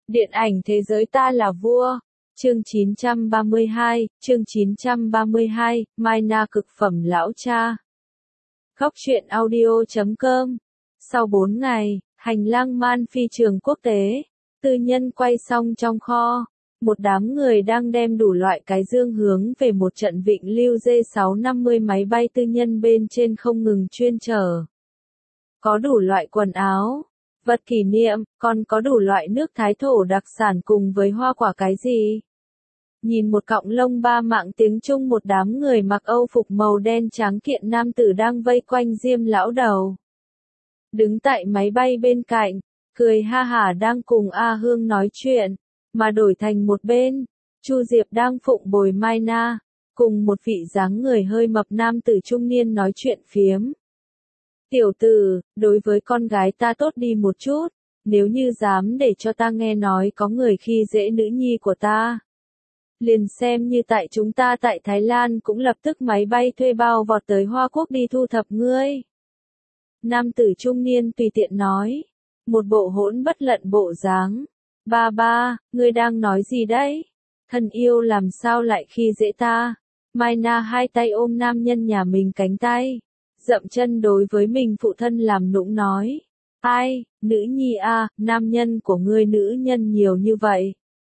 Điện ảnh thế giới ta là vua. Chương 932, Maina cực phẩm lão cha. Góc truyện audio.com. Sau 4 ngày, hành lang man phi trường quốc tế, tư nhân quay xong trong kho, một đám người đang đem đủ loại cái dương hướng về một trận vịnh lưu J650 máy bay tư nhân bên trên không ngừng chuyên chở. Có đủ loại quần áo, vật kỷ niệm, còn có đủ loại nước thái thổ đặc sản cùng với hoa quả cái gì. Nhìn một cọng lông ba mạng tiếng Trung, một đám người mặc Âu phục màu đen trắng kiện nam tử đang vây quanh Diêm lão đầu. Đứng tại máy bay bên cạnh, cười ha hả đang cùng A Hương nói chuyện, mà đổi thành một bên, Chu Diệp đang phụng bồi Maina, cùng một vị dáng người hơi mập nam tử trung niên nói chuyện phiếm. Tiểu tử, đối với con gái ta tốt đi một chút, nếu như dám để cho ta nghe nói có người khi dễ nữ nhi của ta. Liền xem như tại chúng ta tại Thái Lan cũng lập tức máy bay thuê bao vọt tới Hoa Quốc đi thu thập ngươi. Nam tử trung niên tùy tiện nói, một bộ hỗn bất lận bộ dáng. Ba, ngươi đang nói gì đấy? Thân yêu làm sao lại khi dễ ta? Maina hai tay ôm nam nhân nhà mình cánh tay, dậm chân đối với mình phụ thân làm nũng nói. Ai, nữ nhi à, nam nhân của ngươi nữ nhân nhiều như vậy.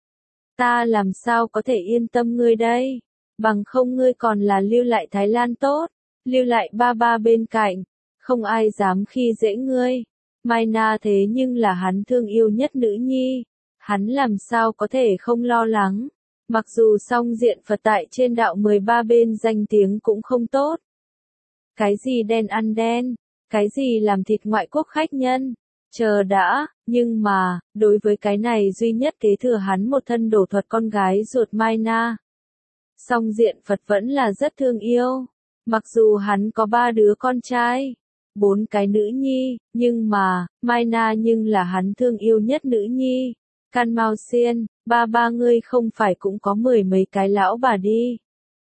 Ta làm sao có thể yên tâm ngươi đây? Bằng không ngươi còn là lưu lại Thái Lan tốt, lưu lại ba bên cạnh, không ai dám khi dễ ngươi. Maina thế nhưng là hắn thương yêu nhất nữ nhi, hắn làm sao có thể không lo lắng. Mặc dù song diện Phật tại trên đạo 13 bên danh tiếng cũng không tốt. Cái gì đen ăn đen, cái gì làm thịt ngoại quốc khách nhân, chờ đã, nhưng mà, đối với cái này duy nhất kế thừa hắn một thân đổ thuật con gái ruột Maina. Song diện Phật vẫn là rất thương yêu, mặc dù hắn có 3 đứa con trai, 4 cái nữ nhi, nhưng mà, Maina nhưng là hắn thương yêu nhất nữ nhi. Can Mao Xiên, ba ngươi không phải cũng có 10 mấy cái lão bà đi.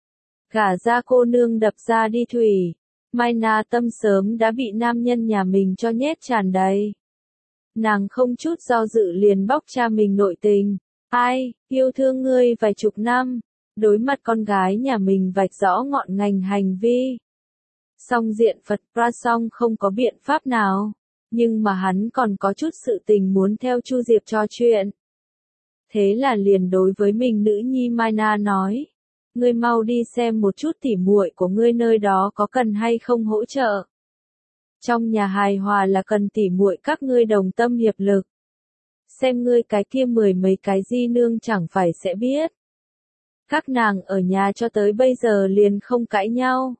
Gả ra cô nương đập ra đi thủy. Maina tâm sớm đã bị nam nhân nhà mình cho nhét tràn đầy. Nàng không chút do dự liền bóc cha mình nội tình. Ai, yêu thương ngươi vài chục năm, đối mặt con gái nhà mình vạch rõ ngọn ngành hành vi. Song diện Phật Prasong không có biện pháp nào, nhưng mà hắn còn có chút sự tình muốn theo Chu Diệp trò chuyện. Thế là liền đối với mình nữ nhi Maina nói. Ngươi mau đi xem một chút tỉ muội của ngươi nơi đó có cần hay không hỗ trợ. Trong nhà hài hòa là cần tỉ muội các ngươi đồng tâm hiệp lực. Xem ngươi cái kia 10 mấy cái di nương chẳng phải sẽ biết. Các nàng ở nhà cho tới bây giờ liền không cãi nhau.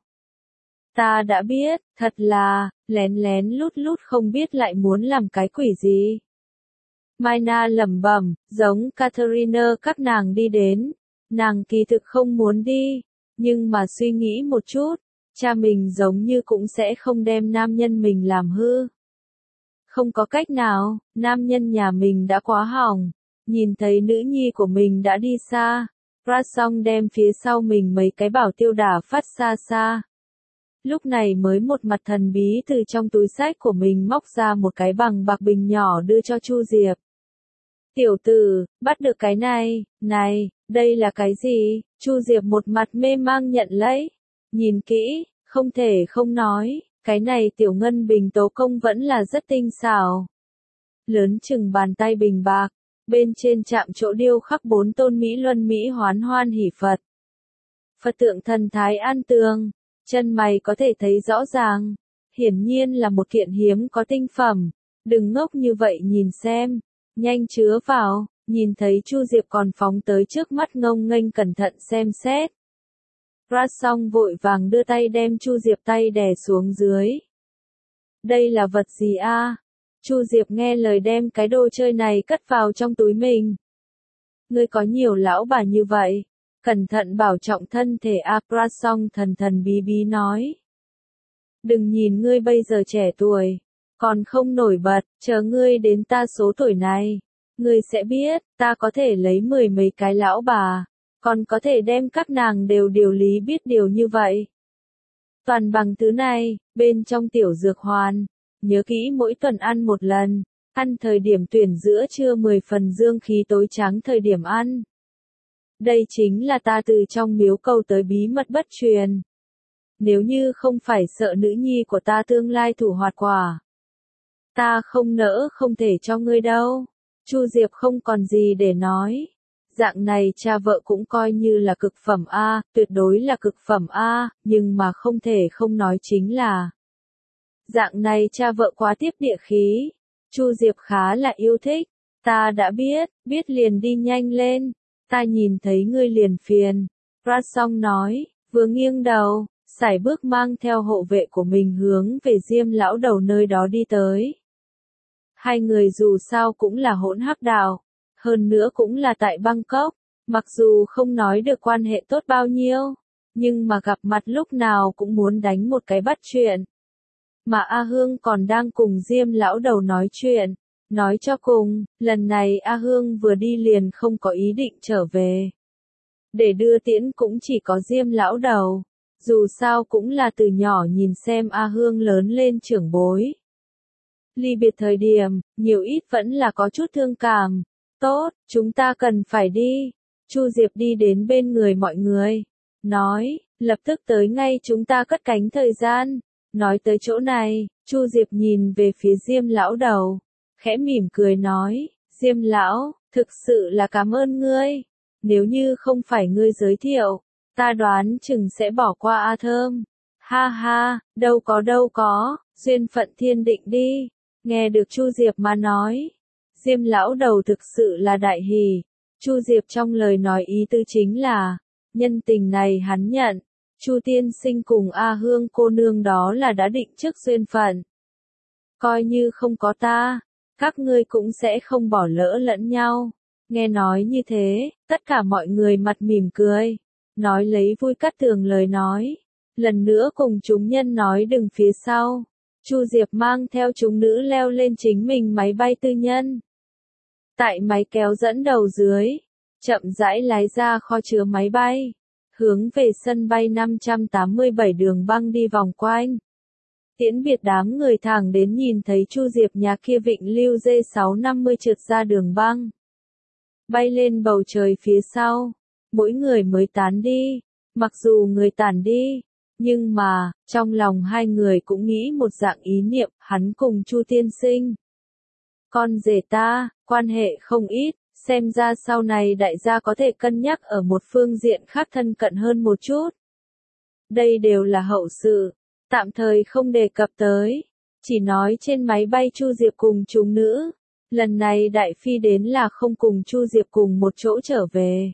Ta đã biết, thật là, lén lén lút lút không biết lại muốn làm cái quỷ gì. Maina lẩm bẩm, giống Catherine các nàng đi đến. Nàng kỳ thực không muốn đi, nhưng mà suy nghĩ một chút, cha mình giống như cũng sẽ không đem nam nhân mình làm hư. Không có cách nào, nam nhân nhà mình đã quá hỏng, nhìn thấy nữ nhi của mình đã đi xa, Prasong đem phía sau mình mấy cái bảo tiêu đả phát xa xa. Lúc này mới một mặt thần bí từ trong túi xách của mình móc ra một cái bằng bạc bình nhỏ đưa cho Chu Diệp. Tiểu tử, bắt được cái này, đây là cái gì? Chu Diệp một mặt mê mang nhận lấy. Nhìn kỹ, không thể không nói, cái này tiểu ngân bình tố công vẫn là rất tinh xảo. Lớn chừng bàn tay bình bạc, bên trên chạm chỗ điêu khắc 4 tôn Mỹ Luân Mỹ hoán hoan hỷ Phật. Phật tượng thần thái an tường, chân mày có thể thấy rõ ràng, hiển nhiên là một kiện hiếm có tinh phẩm. Đừng ngốc như vậy nhìn xem, nhanh chứa vào. Nhìn thấy Chu Diệp còn phóng tới trước mắt ngông nghênh cẩn thận xem xét. Prasong vội vàng đưa tay đem Chu Diệp tay đè xuống dưới. Đây là vật gì a? Chu Diệp nghe lời đem cái đồ chơi này cất vào trong túi mình. Ngươi có nhiều lão bà như vậy, cẩn thận bảo trọng thân thể a. Prasong thần bí bí nói. Đừng nhìn ngươi bây giờ trẻ tuổi, còn không nổi bật, chờ ngươi đến ta số tuổi này. Ngươi sẽ biết, ta có thể lấy 10 mấy cái lão bà, còn có thể đem các nàng đều điều lý biết điều như vậy. Toàn bằng thứ này, bên trong tiểu dược hoàn, nhớ kỹ mỗi tuần ăn một lần, Ăn thời điểm tuyển giữa trưa 10 phần dương khí tối tráng thời điểm ăn. Đây chính là ta từ trong miếu cầu tới bí mật bất truyền. Nếu như không phải sợ nữ nhi của ta tương lai thủ hoạt quả, ta không nỡ không thể cho ngươi đâu. Chu Diệp không còn gì để nói. Dạng này cha vợ cũng coi như là cực phẩm A, tuyệt đối là cực phẩm A, nhưng mà không thể không nói chính là dạng này cha vợ quá tiếp địa khí. Chu Diệp khá là yêu thích. Ta đã biết liền đi nhanh lên. Ta nhìn thấy ngươi liền phiền. Rasong nói, vừa nghiêng đầu, sải bước mang theo hộ vệ của mình hướng về Diêm lão đầu nơi đó đi tới. Hai người dù sao cũng là hỗn hắc đạo, hơn nữa cũng là tại Bangkok, mặc dù không nói được quan hệ tốt bao nhiêu, nhưng mà gặp mặt lúc nào cũng muốn đánh một cái bắt chuyện. Mà A Hương còn đang cùng Diêm lão đầu nói chuyện, nói cho cùng, lần này A Hương vừa đi liền không có ý định trở về. Để đưa tiễn cũng chỉ có Diêm lão đầu, dù sao cũng là từ nhỏ nhìn xem A Hương lớn lên trưởng bối. Ly biệt thời điểm, nhiều ít vẫn là có chút thương cảm. Tốt, chúng ta cần phải đi. Chu Diệp đi đến bên người mọi người, nói, lập tức tới ngay chúng ta cất cánh thời gian. Nói tới chỗ này, Chu Diệp nhìn về phía Diêm lão đầu, khẽ mỉm cười nói, Diêm lão, thực sự là cảm ơn ngươi. Nếu như không phải ngươi giới thiệu, ta đoán chừng sẽ bỏ qua A Thơm. Ha ha, đâu có, duyên phận thiên định đi. Nghe được Chu Diệp mà nói, Diêm lão đầu thực sự là đại hỉ. Chu Diệp trong lời nói ý tứ chính là, nhân tình này hắn nhận. Chu tiên sinh cùng A Hương cô nương đó là đã định trước duyên phận. Coi như không có ta, các ngươi cũng sẽ không bỏ lỡ lẫn nhau. Nghe nói như thế, tất cả mọi người mặt mỉm cười, nói lấy vui cắt tường lời nói. Lần nữa cùng chúng nhân nói đừng phía sau. Chu Diệp mang theo chúng nữ leo lên chính mình máy bay tư nhân. Tại máy kéo dẫn đầu dưới, chậm rãi lái ra kho chứa máy bay, hướng về sân bay 587 đường băng đi vòng quanh. Tiễn biệt đám người thẳng đến nhìn thấy Chu Diệp nhà kia vịnh lưu J650 trượt ra đường băng. Bay lên bầu trời phía sau, mỗi người mới tán đi. Mặc dù người tản đi, nhưng mà, trong lòng hai người cũng nghĩ một dạng ý niệm, hắn cùng Chu tiên sinh. Con rể ta, quan hệ không ít, xem ra sau này đại gia có thể cân nhắc ở một phương diện khác thân cận hơn một chút. Đây đều là hậu sự, tạm thời không đề cập tới, chỉ nói trên máy bay Chu Diệp cùng chúng nữ. Lần này Đại Phi đến là không cùng Chu Diệp cùng một chỗ trở về.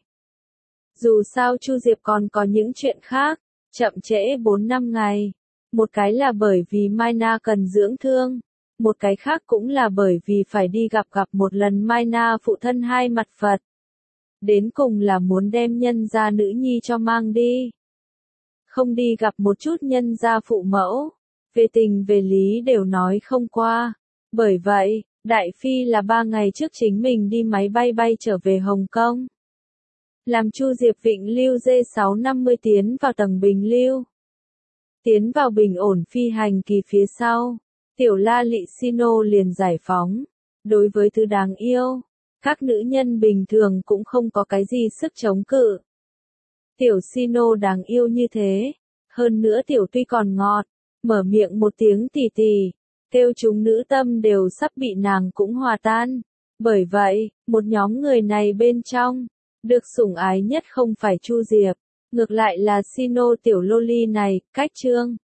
Dù sao Chu Diệp còn có những chuyện khác, chậm trễ 4-5 ngày. Một cái là bởi vì Mai Na cần dưỡng thương, một cái khác cũng là bởi vì phải đi gặp một lần Mai Na phụ thân hai mặt Phật. Đến cùng là muốn đem nhân gia nữ nhi cho mang đi. Không đi gặp một chút nhân gia phụ mẫu, về tình về lý đều nói không qua. Bởi vậy, Đại Phi là 3 ngày trước chính mình đi máy bay bay trở về Hồng Kông. Làm Chu Diệp vịnh lưu J650 tiến vào tầng bình lưu. Tiến vào bình ổn phi hành kỳ phía sau, Tiểu La Lị Sino liền giải phóng. Đối với thứ đáng yêu, các nữ nhân bình thường cũng không có cái gì sức chống cự. Tiểu Sino đáng yêu như thế, hơn nữa Tiểu tuy còn ngọt, mở miệng một tiếng tì tì, kêu chúng nữ tâm đều sắp bị nàng cũng hòa tan. Bởi vậy, một nhóm người này bên trong, được sủng ái nhất không phải Chu Diệp, ngược lại là Sino tiểu loli này, cách trương.